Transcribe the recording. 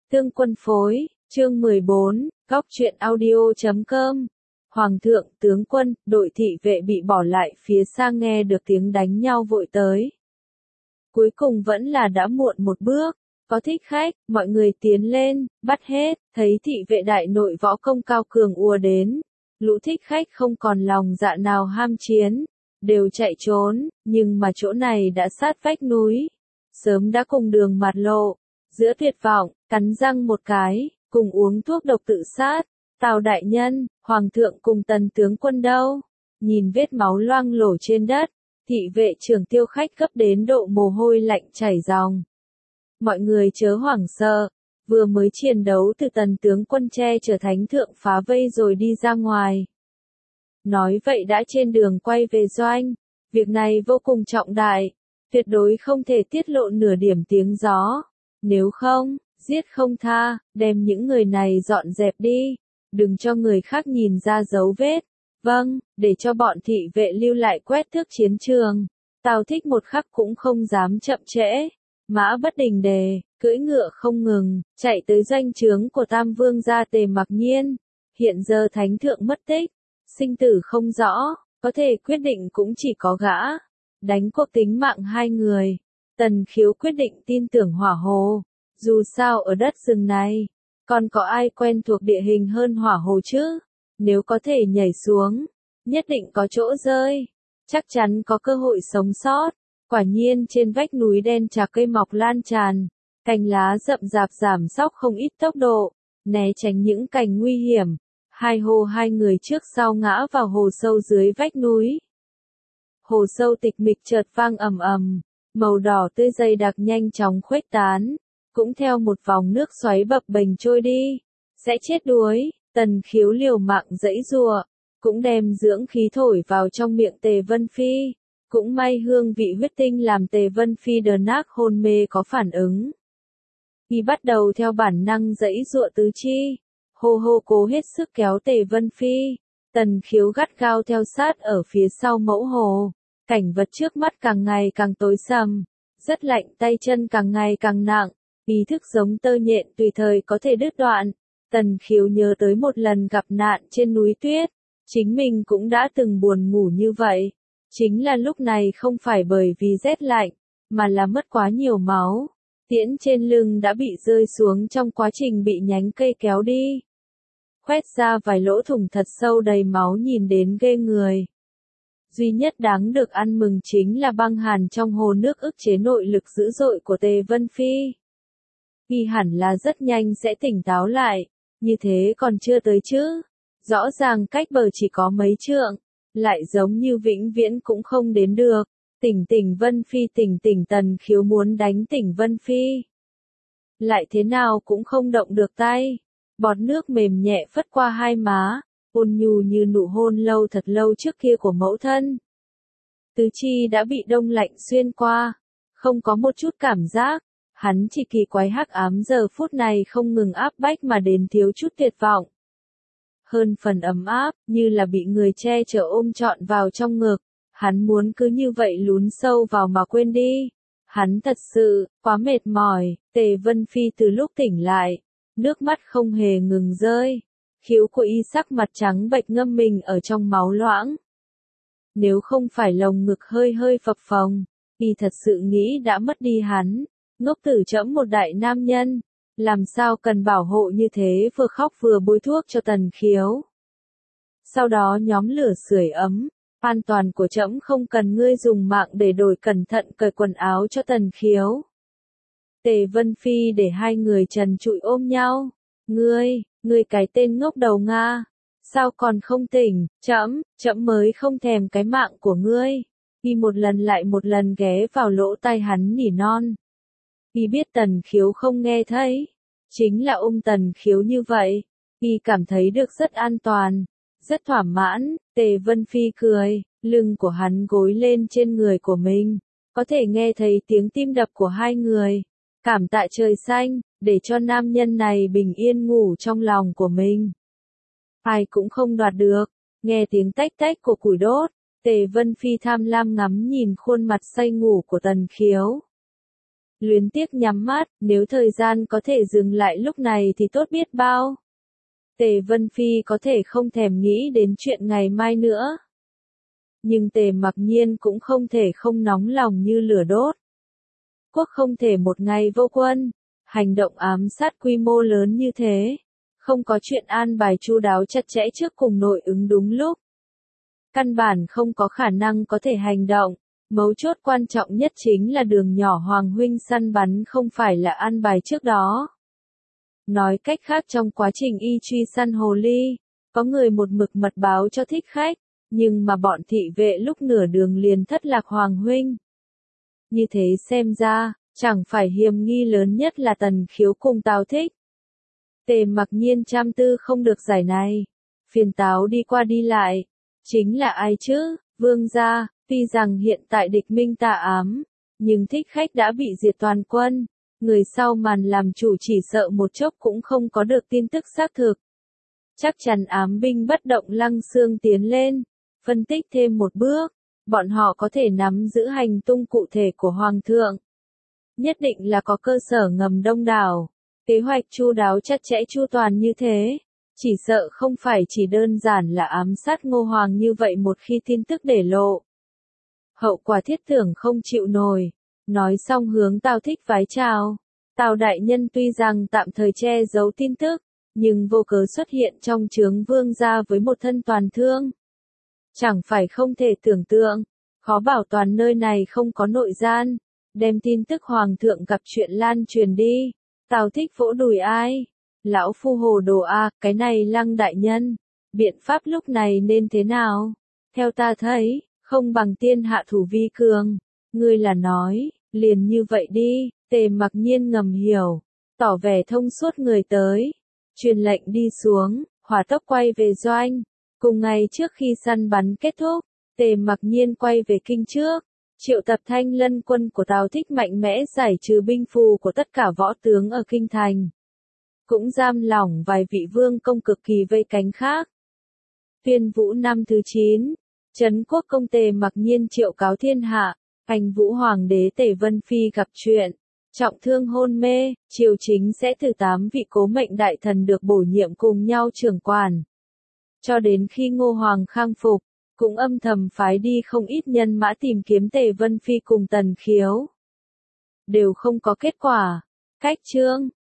Tương Quân phối, chương 14, góc truyện audio.com. Hoàng thượng, tướng quân, đội thị vệ bị bỏ lại phía xa nghe được tiếng đánh nhau vội tới. Cuối cùng vẫn là đã muộn một bước, có thích khách, mọi người tiến lên, bắt hết, thấy thị vệ đại nội võ công cao cường ùa đến. Lũ thích khách không còn lòng dạ nào ham chiến, đều chạy trốn, nhưng mà chỗ này đã sát vách núi. Sớm đã cùng đường mạt lộ, giữa tuyệt vọng, cắn răng một cái, cùng uống thuốc độc tự sát. Tào đại nhân, hoàng thượng cùng tần tướng quân đâu? Nhìn vết máu loang lổ trên đất, thị vệ trưởng Tiêu Khách gấp đến độ mồ hôi lạnh chảy ròng. Mọi người chớ hoảng sợ, vừa mới chiến đấu từ tần tướng quân che chở thánh thượng phá vây rồi đi ra ngoài. Nói vậy đã trên đường quay về doanh, việc này vô cùng trọng đại, tuyệt đối không thể tiết lộ nửa điểm tiếng gió, nếu không, giết không tha, đem những người này dọn dẹp đi, đừng cho người khác nhìn ra dấu vết. Vâng, để cho bọn thị vệ lưu lại quét thước chiến trường. Tào Thích một khắc cũng không dám chậm trễ. Mã bất đình đề, cưỡi ngựa không ngừng, chạy tới doanh trướng của Tam Vương gia Tề Mặc Nhiên. Hiện giờ thánh thượng mất tích, sinh tử không rõ, có thể quyết định cũng chỉ có gã. Đánh cuộc tính mạng hai người. Tần Khiếu quyết định tin tưởng Hỏa Hồ. Dù sao ở đất rừng này, còn có ai quen thuộc địa hình hơn Hỏa Hồ chứ? Nếu có thể nhảy xuống, nhất định có chỗ rơi, chắc chắn có cơ hội sống sót. Quả nhiên trên vách núi đen trà cây mọc lan tràn, cành lá rậm rạp giảm sóc không ít tốc độ, né tránh những cành nguy hiểm. Hai người trước sau ngã vào hồ sâu dưới vách núi. Hồ sâu tịch mịch chợt vang ầm ầm, màu đỏ tươi dày đặc nhanh chóng khuếch tán, cũng theo một vòng nước xoáy bập bềnh trôi đi. Sẽ chết đuối. Tần Khiếu liều mạng giãy giụa, cũng đem dưỡng khí thổi vào trong miệng Tề Vân Phi. Cũng may hương vị huyết tinh làm Tề Vân Phi đờ nác hôn mê có phản ứng. Y bắt đầu theo bản năng giãy giụa tứ chi, hô hô cố hết sức kéo Tề Vân Phi. Tần Khiếu gắt gao theo sát ở phía sau mẫu hồ, cảnh vật trước mắt càng ngày càng tối sầm, rất lạnh, tay chân càng ngày càng nặng, ý thức giống tơ nhện tùy thời có thể đứt đoạn. Tần Khiếu nhớ tới một lần gặp nạn trên núi tuyết, chính mình cũng đã từng buồn ngủ như vậy. Chính là lúc này không phải bởi vì rét lạnh, mà là mất quá nhiều máu. Tiễn trên lưng đã bị rơi xuống trong quá trình bị nhánh cây kéo đi. Khoét ra vài lỗ thủng thật sâu đầy máu nhìn đến ghê người. Duy nhất đáng được ăn mừng chính là băng hàn trong hồ nước ức chế nội lực dữ dội của Tề Vân Phi. Y hẳn là rất nhanh sẽ tỉnh táo lại. Như thế còn chưa tới chứ. Rõ ràng cách bờ chỉ có mấy trượng, lại giống như vĩnh viễn cũng không đến được. Tỉnh Vân Phi tỉnh Tần Khiếu muốn đánh tỉnh Vân Phi. Lại thế nào cũng không động được tay. Bọt nước mềm nhẹ phất qua hai má, ôn nhu như nụ hôn lâu thật lâu trước kia của mẫu thân. Tứ chi đã bị đông lạnh xuyên qua, không có một chút cảm giác. Hắn chỉ kỳ quái hắc ám giờ phút này không ngừng áp bách mà đến thiếu chút tuyệt vọng. Hơn phần ấm áp, như là bị người che chở ôm trọn vào trong ngực. Hắn muốn cứ như vậy lún sâu vào mà quên đi. Hắn thật sự, quá mệt mỏi. Tề Vân Phi từ lúc tỉnh lại, nước mắt không hề ngừng rơi. Khiếu của y sắc mặt trắng bệch ngâm mình ở trong máu loãng. Nếu không phải lồng ngực hơi hơi phập phồng, y thật sự nghĩ đã mất đi hắn. Ngốc tử trẫm một đại nam nhân, làm sao cần bảo hộ như thế, vừa khóc vừa bôi thuốc cho Tần Khiếu. Sau đó nhóm lửa sưởi ấm, an toàn của trẫm không cần ngươi dùng mạng để đổi, cẩn thận cởi quần áo cho Tần Khiếu. Tề Vân Phi để hai người trần trụi ôm nhau. Ngươi cái tên ngốc đầu Nga, sao còn không tỉnh? Trẫm mới không thèm cái mạng của ngươi. Y một lần lại một lần ghé vào lỗ tai hắn nỉ non. Y biết Tần Khiếu không nghe thấy, chính là ôm Tần Khiếu như vậy, Y cảm thấy được rất an toàn, rất thỏa mãn. Tề Vân Phi cười, lưng của hắn gối lên trên người của mình, có thể nghe thấy tiếng tim đập của hai người. Cảm tạ trời xanh, để cho nam nhân này bình yên ngủ trong lòng của mình. Ai cũng không đoạt được, nghe tiếng tách tách của củi đốt, Tề Vân Phi tham lam ngắm nhìn khuôn mặt say ngủ của Tần Khiếu. Luyến tiếc nhắm mắt, nếu thời gian có thể dừng lại lúc này thì tốt biết bao. Tề Vân Phi có thể không thèm nghĩ đến chuyện ngày mai nữa. Nhưng Tề Mặc Nhiên cũng không thể không nóng lòng như lửa đốt. Quốc không thể một ngày vô quân, hành động ám sát quy mô lớn như thế. Không có chuyện an bài chu đáo chặt chẽ trước cùng nội ứng đúng lúc. Căn bản không có khả năng có thể hành động. Mấu chốt quan trọng nhất chính là đường nhỏ Hoàng huynh săn bắn không phải là an bài trước đó. Nói cách khác trong quá trình y truy săn hồ ly, có người một mực mật báo cho thích khách, nhưng mà bọn thị vệ lúc nửa đường liền thất lạc Hoàng huynh. Như thế xem ra, chẳng phải hiềm nghi lớn nhất là Tần Khiếu cùng Tào Thích. Tề Mặc Nhiên trăm tư không được giải này. Phiền Táo đi qua đi lại. Chính là ai chứ? Vương gia, tuy rằng hiện tại địch minh tà ám, nhưng thích khách đã bị diệt toàn quân. Người sau màn làm chủ chỉ sợ một chốc cũng không có được tin tức xác thực. Chắc chắn ám binh bất động Lăng Xương tiến lên. Phân tích thêm một bước, bọn họ có thể nắm giữ hành tung cụ thể của Hoàng thượng. Nhất định là có cơ sở ngầm đông đảo. Kế hoạch chu đáo chặt chẽ chu toàn như thế, chỉ sợ không phải chỉ đơn giản là ám sát Ngô Hoàng như vậy một khi tin tức để lộ. Hậu quả thiết tưởng không chịu nổi. Nói xong hướng Tào Thích vái chào. Tào đại nhân tuy rằng tạm thời che giấu tin tức, nhưng vô cớ xuất hiện trong trướng vương gia với một thân toàn thương. Chẳng phải không thể tưởng tượng, khó bảo toàn nơi này không có nội gian, đem tin tức Hoàng thượng gặp chuyện lan truyền đi. Tào Thích vỗ đùi ai? Lão phu hồ đồ a, cái này Lăng đại nhân. Biện pháp lúc này nên thế nào? Theo ta thấy, không bằng tiên hạ thủ vi cường. Ngươi là nói, liền như vậy đi. Tề Mặc Nhiên ngầm hiểu, tỏ vẻ thông suốt người tới. Truyền lệnh đi xuống, hỏa tốc quay về doanh. Cùng ngày trước khi săn bắn kết thúc, Tề Mặc Nhiên quay về kinh trước. Triệu tập Thanh Lân quân của Tào Thích mạnh mẽ giải trừ binh phù của tất cả võ tướng ở kinh thành. Cũng giam lỏng vài vị vương công cực kỳ vây cánh khác. Tuyên Vũ năm thứ 9, Trấn Quốc công Tề Mặc Nhiên triệu cáo thiên hạ, Anh Vũ Hoàng đế Tề Vân Phi gặp chuyện, trọng thương hôn mê, triều chính sẽ từ 8 vị cố mệnh đại thần được bổ nhiệm cùng nhau trưởng quản. Cho đến khi Ngô Hoàng khang phục, cũng âm thầm phái đi không ít nhân mã tìm kiếm Tề Vân Phi cùng Tần Khiếu. Đều không có kết quả. Cách chương